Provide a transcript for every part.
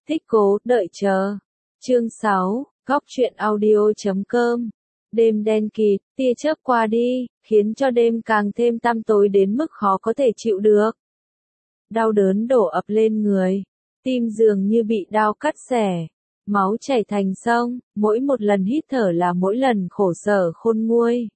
Thích cố, đợi chờ. Chương 6, góc truyện audio.com. Đêm đen kịt, tia chớp qua đi, khiến cho đêm càng thêm tăm tối đến mức khó có thể chịu được. Đau đớn đổ ập lên người, tim dường như bị đao cắt xẻ, máu chảy thành sông, mỗi một lần hít thở là mỗi lần khổ sở khôn nguôi.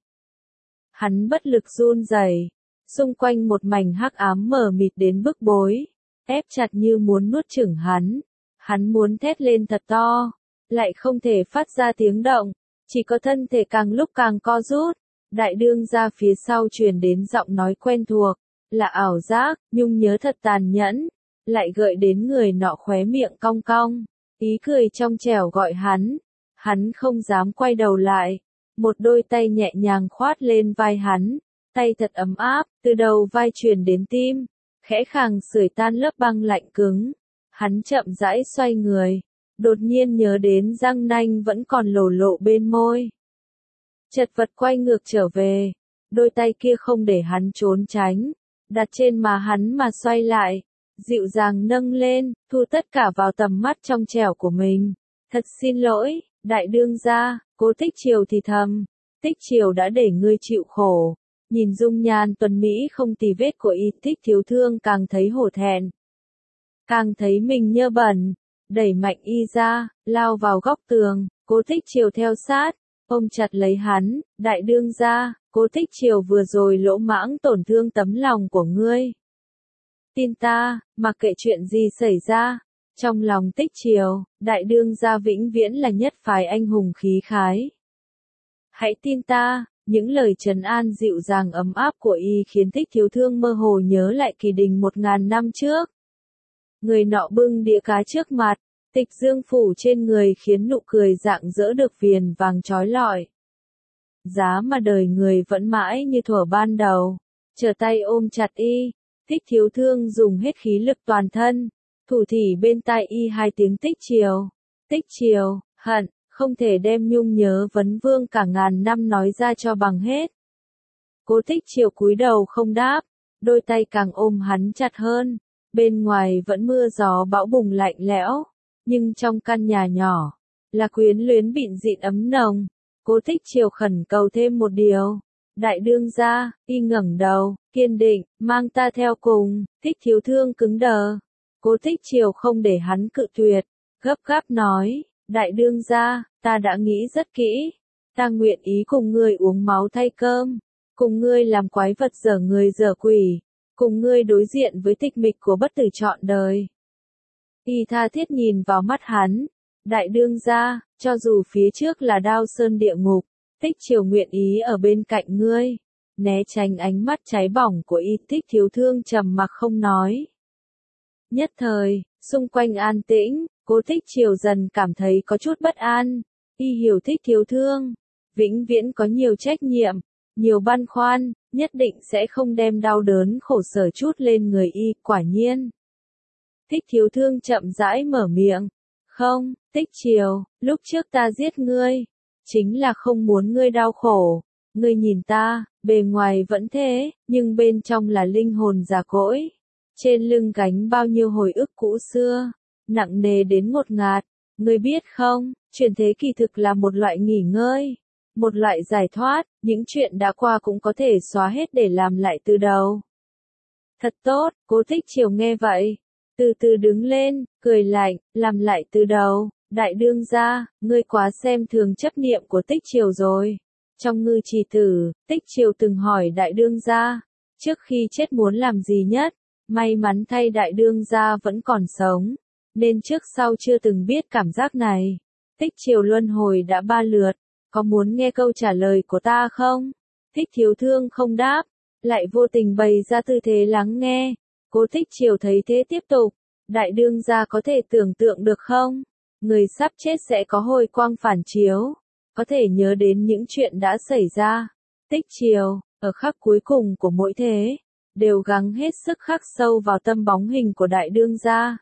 Hắn bất lực run rẩy, xung quanh một mảnh hắc ám mờ mịt đến bức bối, ép chặt như muốn nuốt chửng hắn. Hắn muốn thét lên thật to, lại không thể phát ra tiếng động, chỉ có thân thể càng lúc càng co rút. Đại đương ra phía sau truyền đến giọng nói quen thuộc, là ảo giác, Nhung nhớ thật tàn nhẫn, lại gợi đến người nọ khóe miệng cong cong, ý cười trong trẻo gọi hắn không dám quay đầu lại, một đôi tay nhẹ nhàng khoát lên vai hắn, tay thật ấm áp, từ đầu vai truyền đến tim, khẽ khàng sưởi tan lớp băng lạnh cứng. Hắn chậm rãi xoay người, đột nhiên nhớ đến răng nanh vẫn còn lổ lộ bên môi. Chật vật quay ngược trở về, đôi tay kia không để hắn trốn tránh, đặt trên má hắn mà xoay lại, dịu dàng nâng lên, thu tất cả vào tầm mắt trong trẻo của mình. Thật xin lỗi, đại đương gia, Cố Tích Triều thì thầm, Tích Triều đã để ngươi chịu khổ. Nhìn dung nhan tuấn mỹ không tì vết của y, Thích Thiếu Thương càng thấy hổ thẹn. Càng thấy mình nhơ bẩn, đẩy mạnh y ra, lao vào góc tường, Cố Tích Triều theo sát, ôm chặt lấy hắn, đại đương gia, Cố Tích Triều vừa rồi lỗ mãng tổn thương tấm lòng của ngươi. Tin ta, mặc kệ chuyện gì xảy ra, trong lòng Tích Triều, đại đương gia vĩnh viễn là nhất phái anh hùng khí khái. Hãy tin ta. Những lời trấn an dịu dàng ấm áp của y khiến Thích Thiếu Thương mơ hồ nhớ lại kỳ đình 1000 năm trước. Người nọ bưng đĩa cá trước mặt, tịch dương phủ trên người khiến nụ cười rạng rỡ được viền vàng trói lọi. Giá mà đời người vẫn mãi như thuở ban đầu, trở tay ôm chặt y, Thích Thiếu Thương dùng hết khí lực toàn thân, thủ thỉ bên tai y 2 tiếng Tích Triều, hận. Không thể đem Nhung nhớ vấn vương cả ngàn năm nói ra cho bằng hết. Cố Tích Triều cúi đầu không đáp, đôi tay càng ôm hắn chặt hơn. Bên ngoài vẫn mưa gió bão bùng lạnh lẽo, nhưng trong căn nhà nhỏ, là quyến luyến bịn dịn ấm nồng. Cố Tích Triều khẩn cầu thêm một điều. Đại đương gia, y ngẩng đầu, kiên định, mang ta theo cùng. Thích Thiếu Thương cứng đờ. Cố Tích Triều không để hắn cự tuyệt, gấp gáp nói. Đại đương gia, ta đã nghĩ rất kỹ, ta nguyện ý cùng ngươi uống máu thay cơm, cùng ngươi làm quái vật dở người dở quỷ, cùng ngươi đối diện với tịch mịch của bất tử trọn đời. Y tha thiết nhìn vào mắt hắn, đại đương gia, cho dù phía trước là đao sơn địa ngục, Tích Triều nguyện ý ở bên cạnh ngươi. Né tránh ánh mắt cháy bỏng của y, Thích Thiếu Thương trầm mặc không nói. Nhất thời, xung quanh an tĩnh. Cố Tích Triều dần cảm thấy có chút bất an, y hiểu Thích Thiếu Thương, vĩnh viễn có nhiều trách nhiệm, nhiều băn khoăn, nhất định sẽ không đem đau đớn khổ sở chút lên người y, quả nhiên. Thích Thiếu Thương chậm rãi mở miệng, không, Tích Triều, lúc trước ta giết ngươi, chính là không muốn ngươi đau khổ, ngươi nhìn ta, bề ngoài vẫn thế, nhưng bên trong là linh hồn già cỗi, trên lưng gánh bao nhiêu hồi ức cũ xưa. Nặng nề đến ngột ngạt, ngươi biết không, chuyển thế kỳ thực là một loại nghỉ ngơi, một loại giải thoát, những chuyện đã qua cũng có thể xóa hết để làm lại từ đầu. Thật tốt, Cố Tích Triều nghe vậy, từ từ đứng lên, cười lạnh, làm lại từ đầu, đại đương gia, ngươi quá xem thường chấp niệm của Tích Triều rồi. Trong Ngư Trì Tử, Tích Triều từng hỏi đại đương gia, trước khi chết muốn làm gì nhất, may mắn thay đại đương gia vẫn còn sống. Nên trước sau chưa từng biết cảm giác này. Tích Triều luân hồi đã 3 lượt, có muốn nghe câu trả lời của ta không? Thích Thiếu Thương không đáp, lại vô tình bày ra tư thế lắng nghe. Cố Tích Triều thấy thế tiếp tục, đại đương gia có thể tưởng tượng được không? Người sắp chết sẽ có hồi quang phản chiếu, có thể nhớ đến những chuyện đã xảy ra. Tích Triều, ở khắc cuối cùng của mỗi thế, đều gắng hết sức khắc sâu vào tâm bóng hình của đại đương gia.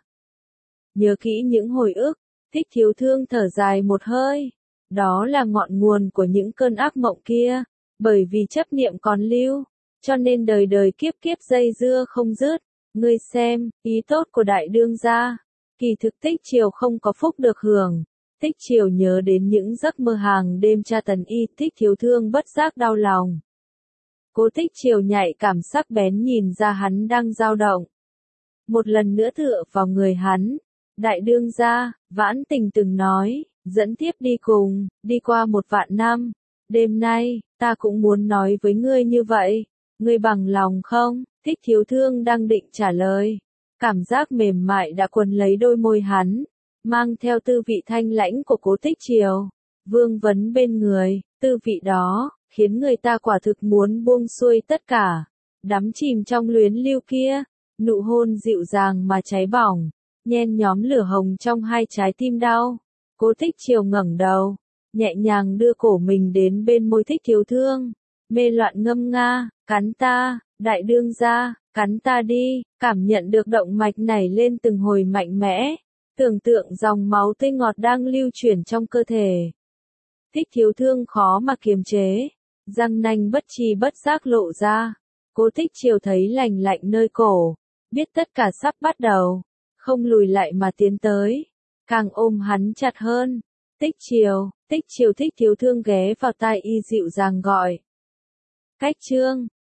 Nhớ kỹ những hồi ức, Thích Thiếu Thương thở dài một hơi. Đó là ngọn nguồn của những cơn ác mộng kia, bởi vì chấp niệm còn lưu, cho nên đời đời kiếp kiếp dây dưa không dứt. Ngươi xem, ý tốt của đại đương gia, Kỳ thực Tích Triều không có phúc được hưởng. Tích Triều nhớ đến những giấc mơ hàng đêm tra tấn y, Thích Thiếu Thương bất giác đau lòng. Cố Tích Triều nhạy cảm sắc bén nhìn ra hắn đang dao động. Một lần nữa tựa vào người hắn. Đại đương gia, Vãn Tình từng nói, dẫn tiếp đi cùng, đi qua 1.000.000 năm. Đêm nay, ta cũng muốn nói với ngươi như vậy. Ngươi bằng lòng không? Thích Thiếu Thương đang định trả lời. Cảm giác mềm mại đã quấn lấy đôi môi hắn, mang theo tư vị thanh lãnh của Cố Tích Triều. Vương vấn bên người, tư vị đó, khiến người ta quả thực muốn buông xuôi tất cả. Đắm chìm trong luyến lưu kia, nụ hôn dịu dàng mà cháy bỏng, nhen nhóm lửa hồng trong hai trái tim đau. Cố Tích Triều ngẩng đầu, nhẹ nhàng đưa cổ mình đến bên môi Thích Thiếu Thương, mê loạn ngâm nga, cắn ta, đại đương gia, cắn ta đi, cảm nhận được động mạch nảy lên từng hồi mạnh mẽ, tưởng tượng dòng máu tươi ngọt đang lưu chuyển trong cơ thể. Thích Thiếu Thương khó mà kiềm chế, răng nanh bất tri bất giác lộ ra. Cố Tích Triều thấy lành lạnh nơi cổ, biết tất cả sắp bắt đầu, không lùi lại mà tiến tới, càng ôm hắn chặt hơn. Tích Triều, Thích Thiếu Thương ghé vào tai y dịu dàng gọi. Cách chương